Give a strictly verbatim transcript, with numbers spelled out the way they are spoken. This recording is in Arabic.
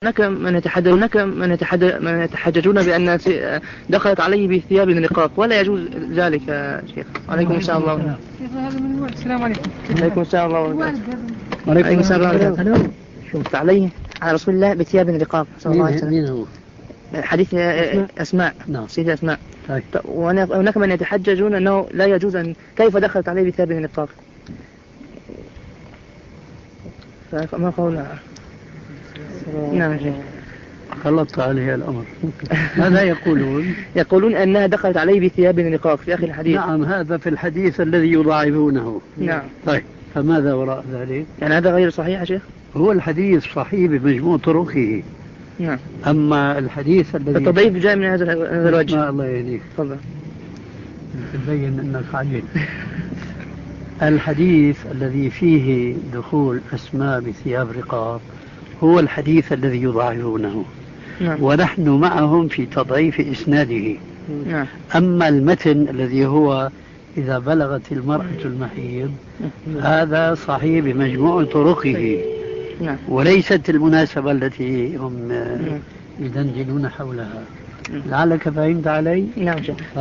هناك من يتحدث هناك من يتحدث من يتحججون بأن دخلت عليه بثياب النقاب ولا يجوز ذلك يا شيخ. وعليكم السلام ورحمة الله. السلام عليكم. وعليكم السلام ورحمة الله. وعليكم السلام ورحمة الله. شفت عليه على رسول الله بثياب النقاب صلى الله عليه وسلم. حديث أسماء نعم سيدة أسماء. وهناك من يتحججون أنه لا يجوز أن كيف دخلت عليه بثياب النقاب. فما قولنا نعم شيخ خلطت عليه الأمر. ماذا يقولون؟ يقولون أنها دخلت عليه بثياب النقاب في آخر الحديث. نعم هذا في الحديث الذي يضاعفونه. نعم. طيب فماذا وراء ذلك؟ يعني هذا غير صحيح يا شيخ؟ هو الحديث صحيح بمجموع طرقه. نعم. أما الحديث الذي التضعيف جاء من هذا الوجه. الله يهديك. تفضل. تبين أنك عجل. الحديث الذي فيه دخول أسماء بثياب رقاب هو الحديث الذي يضاعفونه. نعم. ونحن معهم في تضعيف إسناده. نعم. أما المتن الذي هو إذا بلغت المرأة المحيض هذا صحيح بمجموع طرقه. نعم. وليست المناسبة التي هم يدندنون حولها. لعلك فهمت علي؟ نعم شيخ.